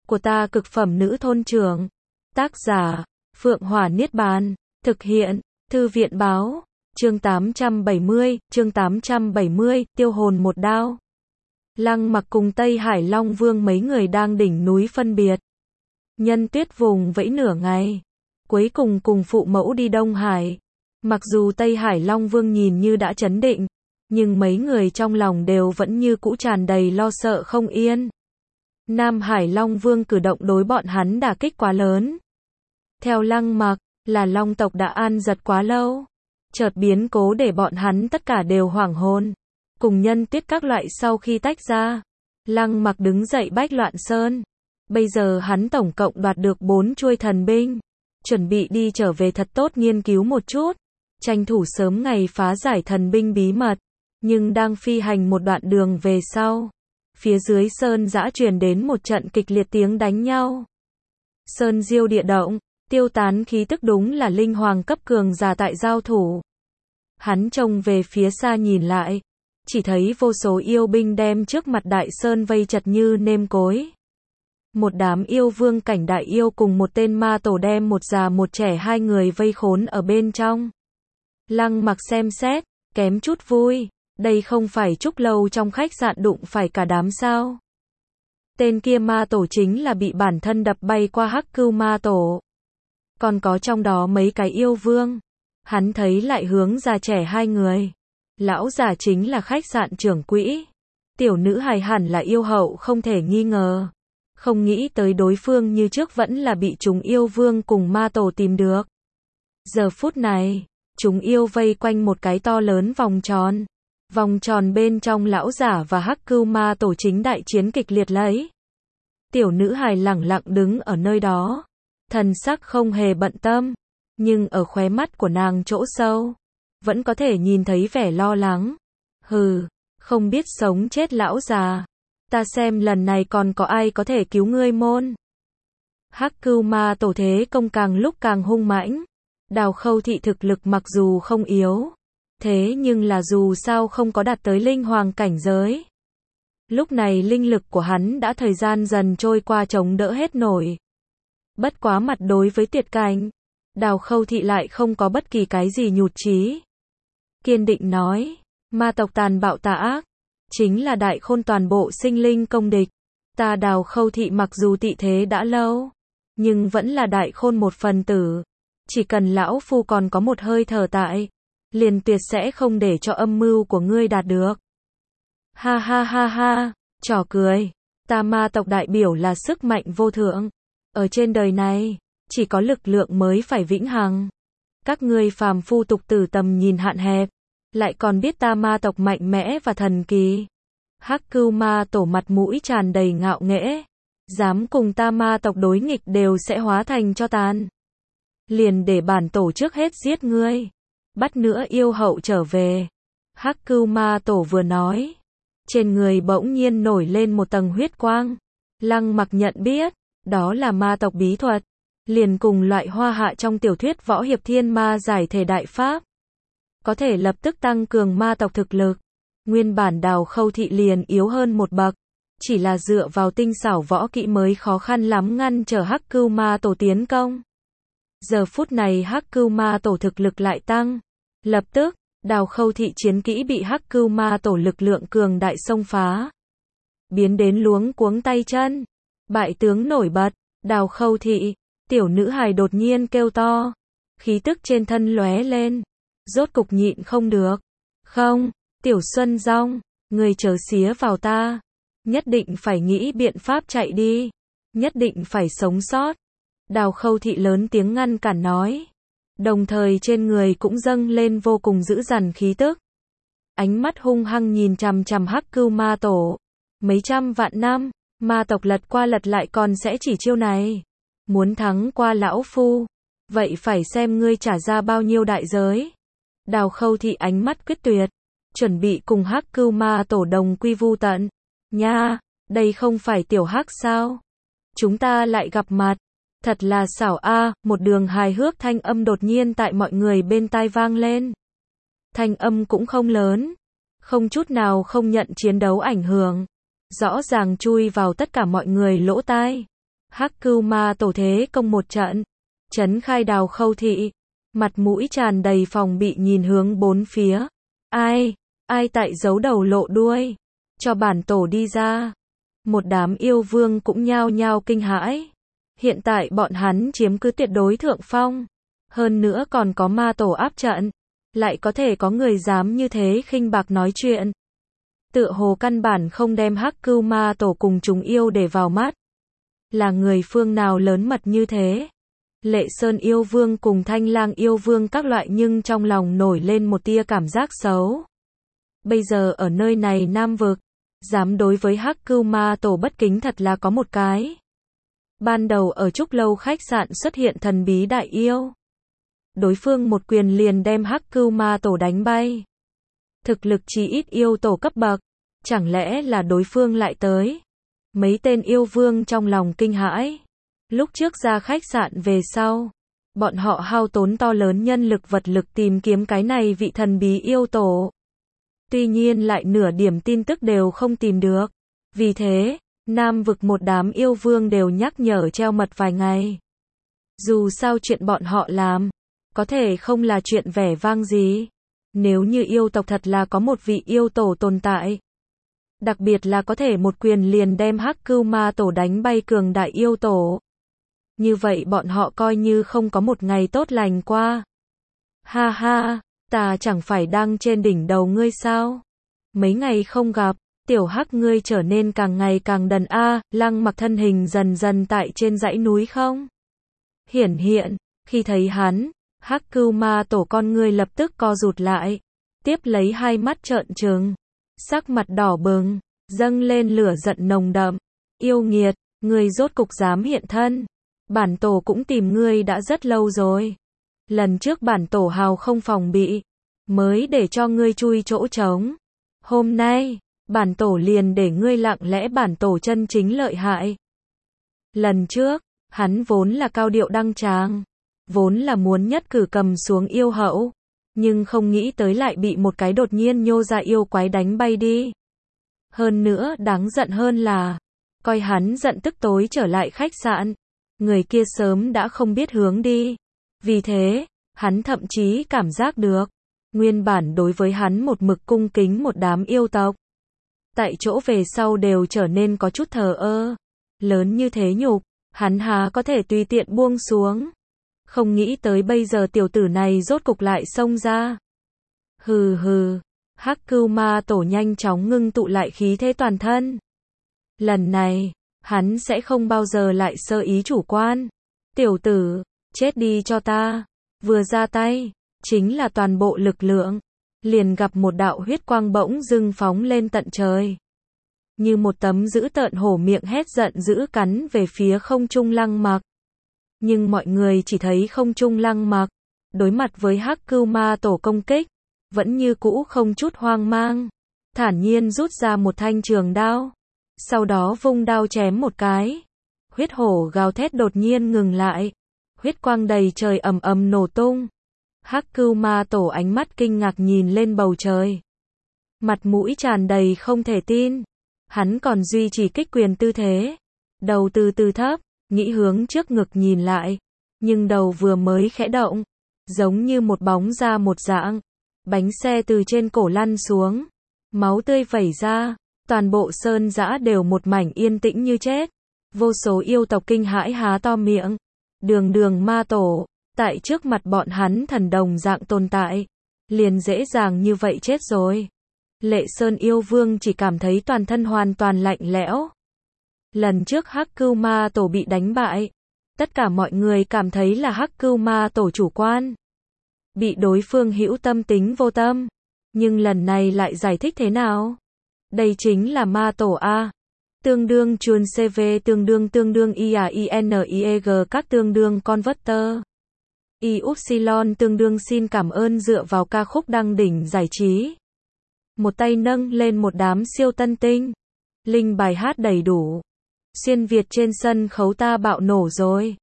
của ta cực phẩm nữ thôn trưởng. Tác giả, Phượng Hỏa Niết Bàn. Thực hiện, Thư viện báo. Chương 870, tiêu hồn một đao. Lăng Mặc cùng Tây Hải Long Vương mấy người đang đỉnh núi phân biệt. Nhân Tuyết vùng vẫy nửa ngày. Cuối cùng cùng phụ mẫu đi Đông Hải. Mặc dù Tây Hải Long Vương nhìn như đã trấn định, nhưng mấy người trong lòng đều vẫn như cũ tràn đầy lo sợ không yên. Nam Hải Long Vương cử động đối bọn hắn đả kích quá lớn. Theo Lăng Mặc, là Long tộc đã an giật quá lâu. Chợt biến cố để bọn hắn tất cả đều hoảng hồn. Cùng Nhân Tuyết các loại sau khi tách ra, Lăng Mặc đứng dậy bách loạn sơn. Bây giờ hắn tổng cộng đoạt được 4 chuôi thần binh. Chuẩn bị đi trở về thật tốt nghiên cứu một chút. Tranh thủ sớm ngày phá giải thần binh bí mật. Nhưng đang phi hành một đoạn đường về sau, phía dưới sơn dã truyền đến một trận kịch liệt tiếng đánh nhau. Sơn diêu địa động, tiêu tán khí tức đúng là linh hoàng cấp cường giả tại giao thủ. Hắn trông về phía xa nhìn lại, chỉ thấy vô số yêu binh đem trước mặt đại sơn vây chật như nêm cối. Một đám yêu vương cảnh đại yêu cùng một tên ma tổ đem một già một trẻ hai người vây khốn ở bên trong. Lăng Mặc xem xét, kém chút vui. Đây không phải Trúc Lâu trong khách sạn đụng phải cả đám sao? Tên kia ma tổ chính là bị bản thân đập bay qua Hắc Cưu ma tổ. Còn có trong đó mấy cái yêu vương. Hắn thấy lại hướng già trẻ hai người. Lão già chính là khách sạn trưởng quỹ. Tiểu nữ hài hẳn là yêu hậu không thể nghi ngờ. Không nghĩ tới đối phương như trước vẫn là bị chúng yêu vương cùng ma tổ tìm được. Giờ phút này, chúng yêu vây quanh một cái to lớn vòng tròn. Vòng tròn bên trong lão giả và Hắc Cưu ma tổ chính đại chiến kịch liệt lấy. Tiểu nữ hài lẳng lặng đứng ở nơi đó. Thần sắc không hề bận tâm. Nhưng ở khóe mắt của nàng chỗ sâu, vẫn có thể nhìn thấy vẻ lo lắng. Hừ, không biết sống chết lão già. Ta xem lần này còn có ai có thể cứu ngươi môn. Hắc Cưu ma tổ thế công càng lúc càng hung mãnh. Đào Khâu thị thực lực mặc dù không yếu. Thế nhưng là dù sao không có đạt tới linh hoàng cảnh giới. Lúc này linh lực của hắn đã thời gian dần trôi qua chống đỡ hết nổi. Bất quá mặt đối với tuyệt cảnh, Đào Khâu thị lại không có bất kỳ cái gì nhụt chí. Kiên định nói, ma tộc tàn bạo tà ác, chính là đại khôn toàn bộ sinh linh công địch. Ta Đào Khâu thị mặc dù tị thế đã lâu, nhưng vẫn là đại khôn một phần tử. Chỉ cần lão phu còn có một hơi thở tại, liền tuyệt sẽ không để cho âm mưu của ngươi đạt được. Ha ha ha ha, trò cười. Ta ma tộc đại biểu là sức mạnh vô thượng. Ở trên đời này, chỉ có lực lượng mới phải vĩnh hằng. Các ngươi phàm phu tục tử tầm nhìn hạn hẹp, lại còn biết ta ma tộc mạnh mẽ và thần kỳ. Hắc Cưu ma tổ mặt mũi tràn đầy ngạo nghễ. Dám cùng ta ma tộc đối nghịch đều sẽ hóa thành cho tàn. Liền để bản tổ trước hết giết ngươi. Bắt nữa yêu hậu trở về. Hắc Cưu ma tổ vừa nói, trên người bỗng nhiên nổi lên một tầng huyết quang. Lăng Mặc nhận biết, đó là ma tộc bí thuật, liền cùng loại hoa hạ trong tiểu thuyết võ hiệp thiên ma giải thể đại pháp. Có thể lập tức tăng cường ma tộc thực lực. Nguyên bản Đào Khâu thị liền yếu hơn một bậc, chỉ là dựa vào tinh xảo võ kỹ mới khó khăn lắm ngăn trở Hắc Cưu ma tổ tiến công. Giờ phút này Hắc Cưu ma tổ thực lực lại tăng. Lập tức, Đào Khâu thị chiến kỹ bị Hắc Cưu ma tổ lực lượng cường đại xông phá. Biến đến luống cuống tay chân. Bại tướng nổi bật, Đào Khâu thị, tiểu nữ hài đột nhiên kêu to. Khí tức trên thân lóe lên. Rốt cục nhịn không được. Không, Tiểu Xuân Dong, người chớ xía vào ta. Nhất định phải nghĩ biện pháp chạy đi. Nhất định phải sống sót. Đào Khâu thị lớn tiếng ngăn cản nói. Đồng thời trên người cũng dâng lên vô cùng dữ dằn khí tức. Ánh mắt hung hăng nhìn chằm chằm Hắc Cưu ma tổ. Mấy trăm vạn năm, ma tộc lật qua lật lại còn sẽ chỉ chiêu này. Muốn thắng qua lão phu, vậy phải xem ngươi trả ra bao nhiêu đại giới. Đào Khâu thị ánh mắt quyết tuyệt, chuẩn bị cùng Hắc Cưu ma tổ đồng quy vu tận. Nha, đây không phải tiểu Hắc sao? Chúng ta lại gặp mặt. Thật là xảo a, một đường hài hước thanh âm đột nhiên tại mọi người bên tai vang lên. Thanh âm cũng không lớn, không chút nào không nhận chiến đấu ảnh hưởng, rõ ràng chui vào tất cả mọi người lỗ tai. Hắc Cưu Ma Tổ thế công một trận, trấn khai Đào Khâu thị, mặt mũi tràn đầy phòng bị nhìn hướng bốn phía. Ai tại giấu đầu lộ đuôi, cho bản tổ đi ra. Một đám yêu vương cũng nhao nhao kinh hãi. Hiện tại bọn hắn chiếm cứ tuyệt đối thượng phong, hơn nữa còn có ma tổ áp trận, lại có thể có người dám như thế khinh bạc nói chuyện. Tựa hồ căn bản không đem Hắc Cưu Ma Tổ cùng chúng yêu để vào mắt. Là người phương nào lớn mật như thế? Lệ Sơn yêu vương cùng Thanh Lang yêu vương các loại nhưng trong lòng nổi lên một tia cảm giác xấu. Bây giờ ở nơi này Nam Vực, dám đối với Hắc Cưu Ma Tổ bất kính thật là có một cái. Ban đầu ở Trúc Lâu khách sạn xuất hiện thần bí đại yêu. Đối phương một quyền liền đem Hắc Cưu Ma Tổ đánh bay. Thực lực chỉ ít yêu tổ cấp bậc, chẳng lẽ là đối phương lại tới? Mấy tên yêu vương trong lòng kinh hãi. Lúc trước ra khách sạn về sau, bọn họ hao tốn to lớn nhân lực vật lực tìm kiếm cái này vị thần bí yêu tổ. Tuy nhiên lại nửa điểm tin tức đều không tìm được. Vì thế, Nam Vực một đám yêu vương đều nhắc nhở treo mật vài ngày. Dù sao chuyện bọn họ làm, có thể không là chuyện vẻ vang gì. Nếu như yêu tộc thật là có một vị yêu tổ tồn tại, đặc biệt là có thể một quyền liền đem Hắc Cưu Ma Tổ đánh bay cường đại yêu tổ, như vậy bọn họ coi như không có một ngày tốt lành qua. Ha ha, ta chẳng phải đang trên đỉnh đầu ngươi sao? Mấy ngày không gặp, tiểu Hắc ngươi trở nên càng ngày càng đần a. Lăng Mặc thân hình dần dần tại trên dãy núi không hiển hiện, khi thấy hắn, Hắc Cưu Ma Tổ con ngươi lập tức co rụt lại, tiếp lấy hai mắt trợn trừng, sắc mặt đỏ bừng, dâng lên lửa giận nồng đậm. Yêu nghiệt, ngươi rốt cục dám hiện thân. Bản tổ cũng tìm ngươi đã rất lâu rồi. Lần trước bản tổ hào không phòng bị, mới để cho ngươi chui chỗ trống. Hôm nay, bản tổ liền để ngươi lặng lẽ bản tổ chân chính lợi hại. Lần trước, hắn vốn là cao điệu đăng tràng, vốn là muốn nhất cử cầm xuống yêu hậu, nhưng không nghĩ tới lại bị một cái đột nhiên nhô ra yêu quái đánh bay đi. Hơn nữa đáng giận hơn là, coi hắn giận tức tối trở lại khách sạn, người kia sớm đã không biết hướng đi. Vì thế, hắn thậm chí cảm giác được, nguyên bản đối với hắn một mực cung kính một đám yêu tộc, tại chỗ về sau đều trở nên có chút thờ ơ. Lớn như thế nhục, hắn há có thể tùy tiện buông xuống. Không nghĩ tới bây giờ tiểu tử này rốt cục lại xông ra. Hừ hừ, Hắc Cưu Ma Tổ nhanh chóng ngưng tụ lại khí thế toàn thân. Lần này, hắn sẽ không bao giờ lại sơ ý chủ quan. Tiểu tử, chết đi cho ta. Vừa ra tay, chính là toàn bộ lực lượng. Liền gặp một đạo huyết quang bỗng dưng phóng lên tận trời. Như một tấm dữ tợn hổ miệng hét giận dữ cắn về phía không trung Lăng Mặc. Nhưng mọi người chỉ thấy không trung Lăng Mặc, đối mặt với Hắc Cưu Ma Tổ công kích, vẫn như cũ không chút hoang mang, thản nhiên rút ra một thanh trường đao, sau đó vung đao chém một cái. Huyết hổ gào thét đột nhiên ngừng lại, huyết quang đầy trời ầm ầm nổ tung. Hắc Cưu Ma Tổ ánh mắt kinh ngạc nhìn lên bầu trời, mặt mũi tràn đầy không thể tin. Hắn còn duy trì kích quyền tư thế, đầu từ từ thấp, nghĩ hướng trước ngực nhìn lại, nhưng đầu vừa mới khẽ động, giống như một bóng ra một dạng, bánh xe từ trên cổ lăn xuống, máu tươi vẩy ra, toàn bộ sơn dã đều một mảnh yên tĩnh như chết. Vô số yêu tộc kinh hãi há to miệng. Đường ma tổ, tại trước mặt bọn hắn thần đồng dạng tồn tại, liền dễ dàng như vậy chết rồi. Lệ Sơn yêu vương chỉ cảm thấy toàn thân hoàn toàn lạnh lẽo. Lần trước Hắc Cưu Ma Tổ bị đánh bại, tất cả mọi người cảm thấy là Hắc Cưu Ma Tổ chủ quan, bị đối phương hữu tâm tính vô tâm. Nhưng lần này lại giải thích thế nào? Đây chính là ma tổ a. Tương đương chuồn CV tương đương IAINIEG các tương đương converter. Y-upsilon tương đương xin cảm ơn dựa vào ca khúc đăng đỉnh giải trí. Một tay nâng lên một đám siêu tân tinh. Linh bài hát đầy đủ. Xuyên Việt trên sân khấu ta bạo nổ rồi.